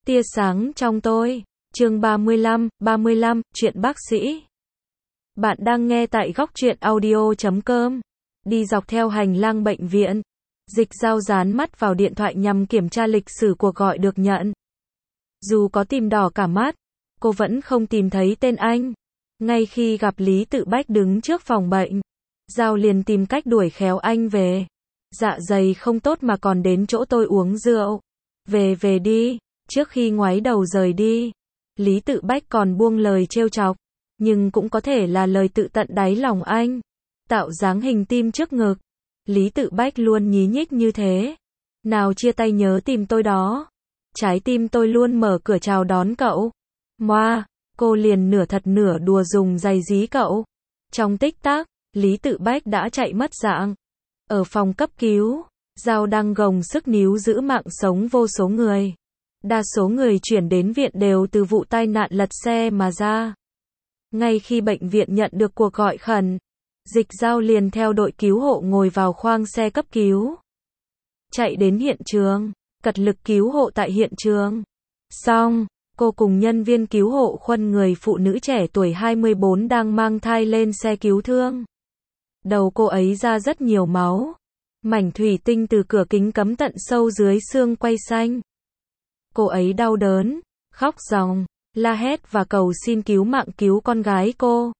Tia sáng trong tôi. Chương 35, chuyện bác sĩ. Bạn đang nghe tại góc truyện audio.com. Đi dọc theo hành lang bệnh viện. Dịch Dao dán mắt vào điện thoại nhằm kiểm tra lịch sử cuộc gọi được nhận. Dù có tìm đỏ cả mắt, cô vẫn không tìm thấy tên anh. Ngay khi gặp Lý Tự Bách đứng trước phòng bệnh, Dao liền tìm cách đuổi khéo anh về. Dạ dày không tốt mà còn đến chỗ tôi uống rượu. Về đi. Trước khi ngoái đầu rời đi, Lý Tự Bách còn buông lời trêu chọc, nhưng cũng có thể là lời tự tận đáy lòng anh. Tạo dáng hình tim trước ngực. Lý Tự Bách luôn nhí nhích như thế. Nào chia tay nhớ tìm tôi đó. Trái tim tôi luôn mở cửa chào đón cậu. Moa, cô liền nửa thật nửa đùa dùng giày dí cậu. Trong tích tắc, Lý Tự Bách đã chạy mất dạng. Ở phòng cấp cứu, Dao đang gồng sức níu giữ mạng sống vô số người. Đa số người chuyển đến viện đều từ vụ tai nạn lật xe mà ra. Ngay khi bệnh viện nhận được cuộc gọi khẩn, Dịch Dao liền theo đội cứu hộ ngồi vào khoang xe cấp cứu. Chạy đến hiện trường, cật lực cứu hộ tại hiện trường. Xong, cô cùng nhân viên cứu hộ khuân người phụ nữ trẻ tuổi 24 đang mang thai lên xe cứu thương. Đầu cô ấy ra rất nhiều máu. Mảnh thủy tinh từ cửa kính cắm tận sâu dưới xương quai xanh. Cô ấy đau đớn, khóc ròng, la hét và cầu xin cứu mạng cứu con gái cô.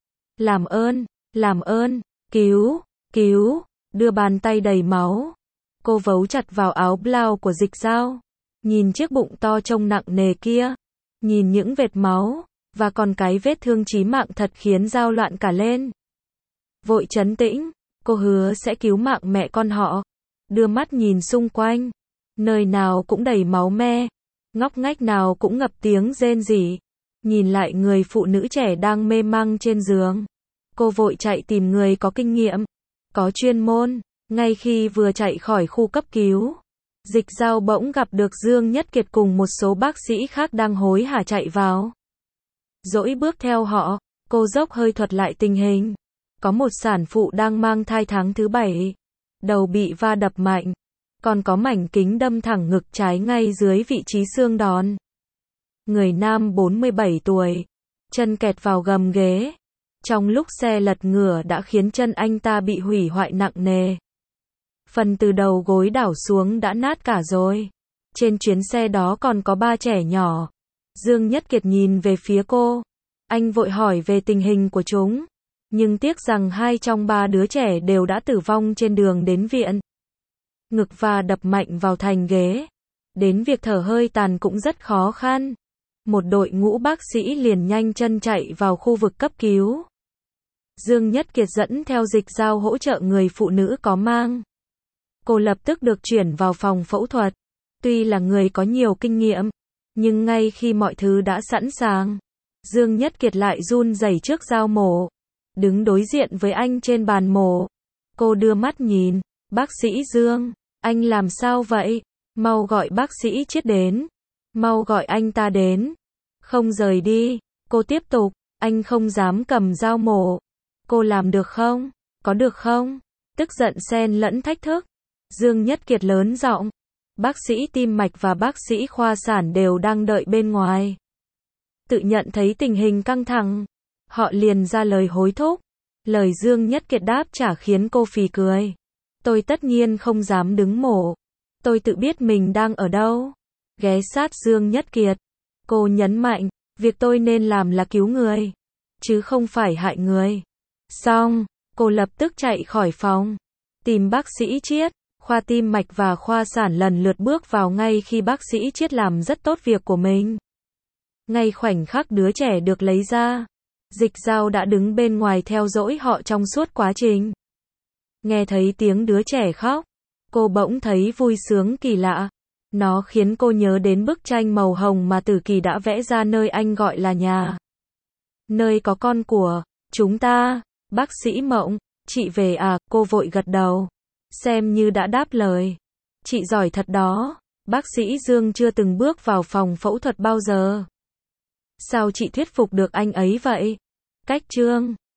Làm ơn, cứu, đưa bàn tay đầy máu. Cô vấu chặt vào áo blau của Dịch Dao. Nhìn chiếc bụng to trông nặng nề kia. Nhìn những vệt máu, và còn cái vết thương chí mạng thật khiến Dao loạn cả lên. Vội trấn tĩnh, cô hứa sẽ cứu mạng mẹ con họ. Đưa mắt nhìn xung quanh. Nơi nào cũng đầy máu me. Ngóc ngách nào cũng ngập tiếng rên rỉ. Nhìn lại người phụ nữ trẻ đang mê mang trên giường. Cô vội chạy tìm người có kinh nghiệm, có chuyên môn. Ngay khi vừa chạy khỏi khu cấp cứu, Dịch Dao bỗng gặp được Dương Nhất Kiệt cùng một số bác sĩ khác đang hối hả chạy vào. Dỗi bước theo họ, cô dốc hơi thuật lại tình hình. Có một sản phụ đang mang thai tháng thứ 7. Đầu bị va đập mạnh. Còn có mảnh kính đâm thẳng ngực trái ngay dưới vị trí xương đòn. Người nam 47 tuổi. Chân kẹt vào gầm ghế. Trong lúc xe lật ngửa đã khiến chân anh ta bị hủy hoại nặng nề. Phần từ đầu gối đảo xuống đã nát cả rồi. Trên chuyến xe đó còn có 3 trẻ nhỏ. Dương Nhất Kiệt nhìn về phía cô. Anh vội hỏi về tình hình của chúng. Nhưng tiếc rằng 2 trong 3 đứa trẻ đều đã tử vong trên đường đến viện. Ngực và đập mạnh vào thành ghế. Đến việc thở hơi tàn cũng rất khó khăn. Một đội ngũ bác sĩ liền nhanh chân chạy vào khu vực cấp cứu. Dương Nhất Kiệt dẫn theo Dịch Dao hỗ trợ người phụ nữ có mang. Cô lập tức được chuyển vào phòng phẫu thuật. Tuy là người có nhiều kinh nghiệm, nhưng ngay khi mọi thứ đã sẵn sàng, Dương Nhất Kiệt lại run rẩy trước dao mổ. Đứng đối diện với anh trên bàn mổ. Cô đưa mắt nhìn. Bác sĩ Dương, anh làm sao vậy? Mau gọi bác sĩ Chiết đến. Mau gọi anh ta đến. Không rời đi. Cô tiếp tục. Anh không dám cầm dao mổ. Cô làm được không? Có được không? Tức giận xen lẫn thách thức. Dương Nhất Kiệt lớn giọng. Bác sĩ tim mạch và bác sĩ khoa sản đều đang đợi bên ngoài. Tự nhận thấy tình hình căng thẳng, họ liền ra lời hối thúc. Lời Dương Nhất Kiệt đáp trả khiến cô phì cười. Tôi tất nhiên không dám đứng mổ. Tôi tự biết mình đang ở đâu. Ghé sát Dương Nhất Kiệt. Cô nhấn mạnh, việc tôi nên làm là cứu người, chứ không phải hại người. Xong, cô lập tức chạy khỏi phòng. Tìm bác sĩ Chiết. Khoa tim mạch và khoa sản lần lượt bước vào ngay khi bác sĩ Chiết làm rất tốt việc của mình. Ngay khoảnh khắc đứa trẻ được lấy ra, Dịch Dao đã đứng bên ngoài theo dõi họ trong suốt quá trình. Nghe thấy tiếng đứa trẻ khóc, cô bỗng thấy vui sướng kỳ lạ. Nó khiến cô nhớ đến bức tranh màu hồng mà Tử Kỳ đã vẽ ra nơi anh gọi là nhà. Nơi có con của chúng ta. Bác sĩ Mộng, chị về à? Cô vội gật đầu, xem như đã đáp lời. Chị giỏi thật đó. Bác sĩ Dương chưa từng bước vào phòng phẫu thuật bao giờ. Sao chị thuyết phục được anh ấy vậy? Cách chương